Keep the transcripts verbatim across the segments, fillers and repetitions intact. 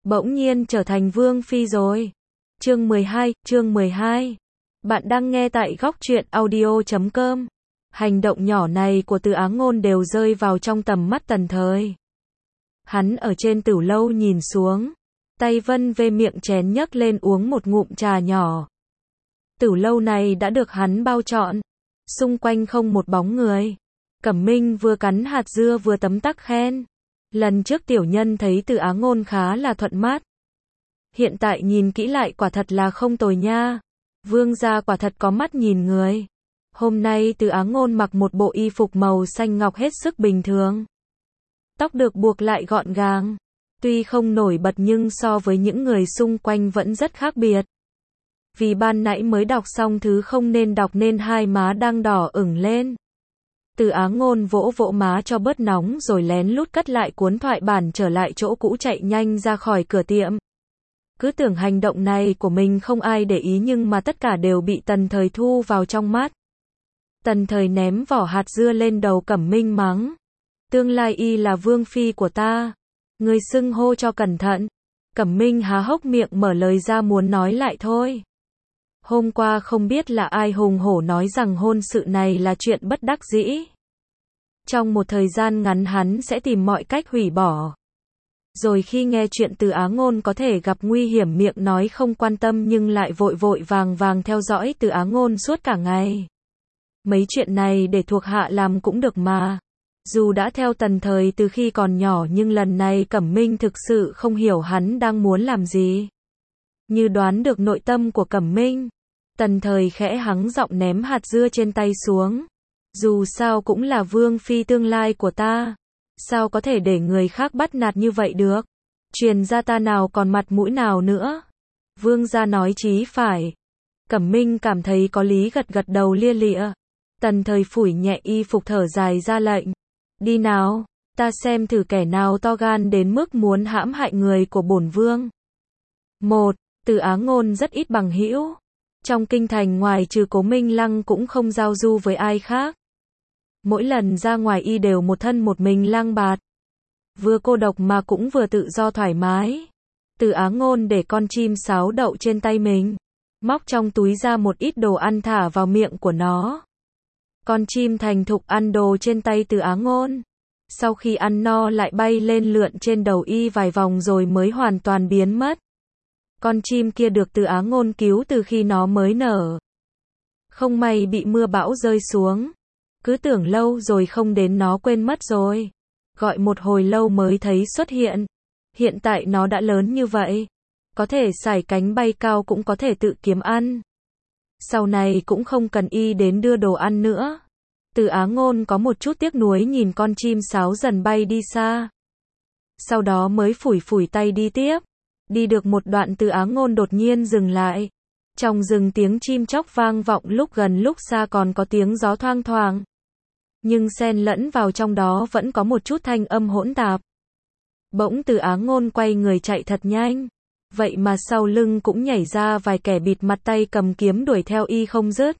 bỗng nhiên trở thành vương phi rồi. Chương mười hai, chương mười hai. Bạn đang nghe tại góc truyện audio chấm com. Hành động nhỏ này của Từ Á Ngôn đều rơi vào trong tầm mắt Tần Thời. Hắn ở trên tửu lâu nhìn xuống, tay vân về miệng chén nhấc lên uống một ngụm trà nhỏ. Tửu lâu này đã được hắn bao trọn, xung quanh không một bóng người. Cẩm Minh vừa cắn hạt dưa vừa tấm tắc khen. Lần trước tiểu nhân thấy Từ Á Ngôn khá là thuận mắt. Hiện tại nhìn kỹ lại quả thật là không tồi nha. Vương gia quả thật có mắt nhìn người. Hôm nay Từ Á Ngôn mặc một bộ y phục màu xanh ngọc hết sức bình thường. Tóc được buộc lại gọn gàng. Tuy không nổi bật nhưng so với những người xung quanh vẫn rất khác biệt. Vì ban nãy mới đọc xong thứ không nên đọc nên hai má đang đỏ ửng lên. Từ Á Ngôn vỗ vỗ má cho bớt nóng rồi lén lút cất lại cuốn thoại bản trở lại chỗ cũ chạy nhanh ra khỏi cửa tiệm. Cứ tưởng hành động này của mình không ai để ý nhưng mà tất cả đều bị Tần Thời thu vào trong mắt. Tần Thời ném vỏ hạt dưa lên đầu Cẩm Minh mắng. Tương lai y là vương phi của ta. Người xưng hô cho cẩn thận. Cẩm Minh há hốc miệng mở lời ra muốn nói lại thôi. Hôm qua không biết là ai hùng hổ nói rằng hôn sự này là chuyện bất đắc dĩ. Trong một thời gian ngắn hắn sẽ tìm mọi cách hủy bỏ. Rồi khi nghe chuyện Từ Á Ngôn có thể gặp nguy hiểm miệng nói không quan tâm nhưng lại vội vội vàng vàng theo dõi Từ Á Ngôn suốt cả ngày. Mấy chuyện này để thuộc hạ làm cũng được mà. Dù đã theo Tần Thời từ khi còn nhỏ nhưng lần này Cẩm Minh thực sự không hiểu hắn đang muốn làm gì. Như đoán được nội tâm của Cẩm Minh, Tần Thời khẽ hắng giọng ném hạt dưa trên tay xuống. Dù sao cũng là vương phi tương lai của ta. Sao có thể để người khác bắt nạt như vậy được? Truyền ra ta nào còn mặt mũi nào nữa? Vương gia nói chí phải. Cẩm Minh cảm thấy có lý gật gật đầu lia lịa. Tần Thời phủi nhẹ y phục thở dài ra lệnh. Đi nào, ta xem thử kẻ nào to gan đến mức muốn hãm hại người của bổn vương. Một, Từ Á Ngôn rất ít bằng hữu. Trong kinh thành ngoài trừ Cố Minh Lăng cũng không giao du với ai khác. Mỗi lần ra ngoài y đều một thân một mình lang bạt. Vừa cô độc mà cũng vừa tự do thoải mái. Từ Á Ngôn để con chim sáo đậu trên tay mình. Móc trong túi ra một ít đồ ăn thả vào miệng của nó. Con chim thành thục ăn đồ trên tay Từ Á Ngôn. Sau khi ăn no lại bay lên lượn trên đầu y vài vòng rồi mới hoàn toàn biến mất. Con chim kia được Từ Á Ngôn cứu từ khi nó mới nở. Không may bị mưa bão rơi xuống. Cứ tưởng lâu rồi không đến nó quên mất rồi. Gọi một hồi lâu mới thấy xuất hiện. Hiện tại nó đã lớn như vậy. Có thể sải cánh bay cao cũng có thể tự kiếm ăn. Sau này cũng không cần y đến đưa đồ ăn nữa. Từ Á Ngôn có một chút tiếc nuối nhìn con chim sáo dần bay đi xa. Sau đó mới phủi phủi tay đi tiếp. Đi được một đoạn Từ Á Ngôn đột nhiên dừng lại. Trong rừng tiếng chim chóc vang vọng lúc gần lúc xa còn có tiếng gió thoang thoảng. Nhưng xen lẫn vào trong đó vẫn có một chút thanh âm hỗn tạp. Bỗng Từ Á Ngôn quay người chạy thật nhanh. Vậy mà sau lưng cũng nhảy ra vài kẻ bịt mặt tay cầm kiếm đuổi theo y không dứt.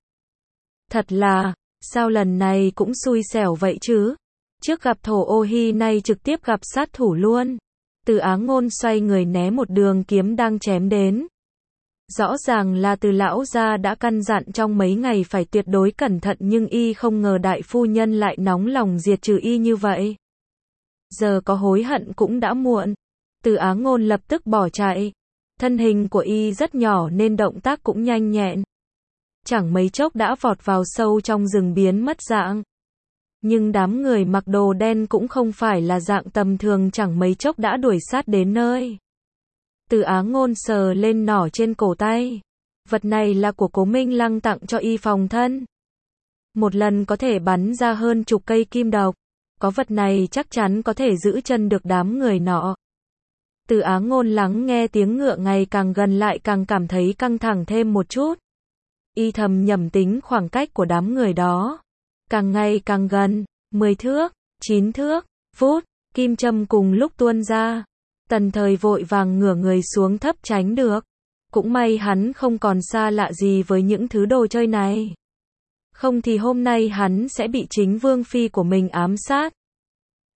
Thật là, sao lần này cũng xui xẻo vậy chứ? Trước gặp Thổ Ô Hi nay trực tiếp gặp sát thủ luôn. Từ Á Ngôn xoay người né một đường kiếm đang chém đến. Rõ ràng là Từ lão gia đã căn dặn trong mấy ngày phải tuyệt đối cẩn thận nhưng y không ngờ đại phu nhân lại nóng lòng diệt trừ y như vậy. Giờ có hối hận cũng đã muộn. Từ Á Ngôn lập tức bỏ chạy. Thân hình của y rất nhỏ nên động tác cũng nhanh nhẹn. Chẳng mấy chốc đã vọt vào sâu trong rừng biến mất dạng. Nhưng đám người mặc đồ đen cũng không phải là dạng tầm thường chẳng mấy chốc đã đuổi sát đến nơi. Từ Á Ngôn sờ lên nỏ trên cổ tay. Vật này là của Cố Minh Lăng tặng cho y phòng thân. Một lần có thể bắn ra hơn chục cây kim độc. Có vật này chắc chắn có thể giữ chân được đám người nọ. Từ Á Ngôn lắng nghe tiếng ngựa ngày càng gần lại càng cảm thấy căng thẳng thêm một chút. Y thầm nhẩm tính khoảng cách của đám người đó. Càng ngày càng gần, mười thước, chín thước, phút, kim châm cùng lúc tuôn ra. Tần Thời vội vàng ngửa người xuống thấp tránh được. Cũng may hắn không còn xa lạ gì với những thứ đồ chơi này. Không thì hôm nay hắn sẽ bị chính vương phi của mình ám sát.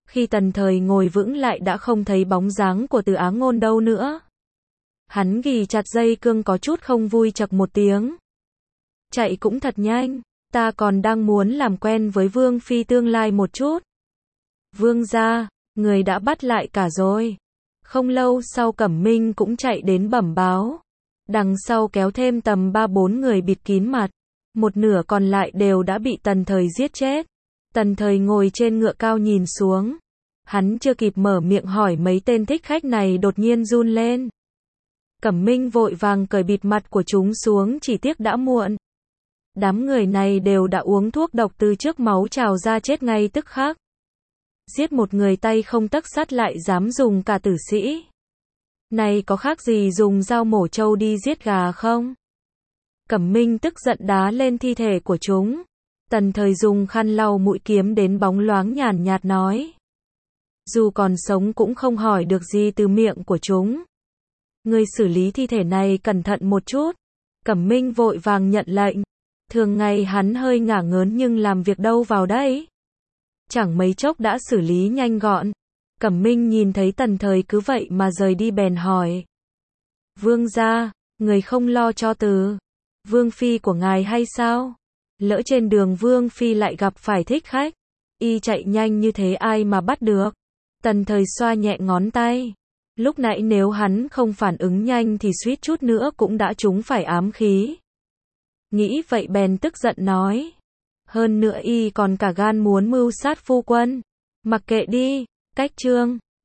Khi Tần Thời ngồi vững lại đã không thấy bóng dáng của Từ Á Ngôn đâu nữa. Hắn ghì chặt dây cương có chút không vui chậc một tiếng. Chạy cũng thật nhanh, ta còn đang muốn làm quen với Vương Phi tương lai một chút. Vương gia, người đã bắt lại cả rồi. Không lâu sau Cẩm Minh cũng chạy đến bẩm báo. Đằng sau kéo thêm tầm ba bốn người bịt kín mặt. Một nửa còn lại đều đã bị Tần Thời giết chết. Tần Thời ngồi trên ngựa cao nhìn xuống. Hắn chưa kịp mở miệng hỏi mấy tên thích khách này đột nhiên run lên. Cẩm Minh vội vàng cởi bịt mặt của chúng xuống, chỉ tiếc đã muộn. Đám người này đều đã uống thuốc độc từ trước, máu trào ra chết ngay tức khắc. Giết một người tay không tấc sắt lại dám dùng cả tử sĩ. Này có khác gì dùng dao mổ trâu đi giết gà không? Cẩm Minh tức giận đá lên thi thể của chúng. Tần Thời dùng khăn lau mũi kiếm đến bóng loáng nhàn nhạt nói. Dù còn sống cũng không hỏi được gì từ miệng của chúng. Ngươi xử lý thi thể này cẩn thận một chút. Cẩm Minh vội vàng nhận lệnh. Thường ngày hắn hơi ngả ngớn nhưng làm việc đâu vào đấy. Chẳng mấy chốc đã xử lý nhanh gọn. Cẩm Minh nhìn thấy Tần Thời cứ vậy mà rời đi bèn hỏi. Vương gia, người không lo cho Từ Vương Phi của ngài hay sao? Lỡ trên đường Vương Phi lại gặp phải thích khách. Y chạy nhanh như thế ai mà bắt được? Tần Thời xoa nhẹ ngón tay. Lúc nãy nếu hắn không phản ứng nhanh thì suýt chút nữa cũng đã trúng phải ám khí. Nghĩ vậy bèn tức giận nói. Hơn nữa y còn cả gan muốn mưu sát phu quân. Mặc kệ đi, cách chương.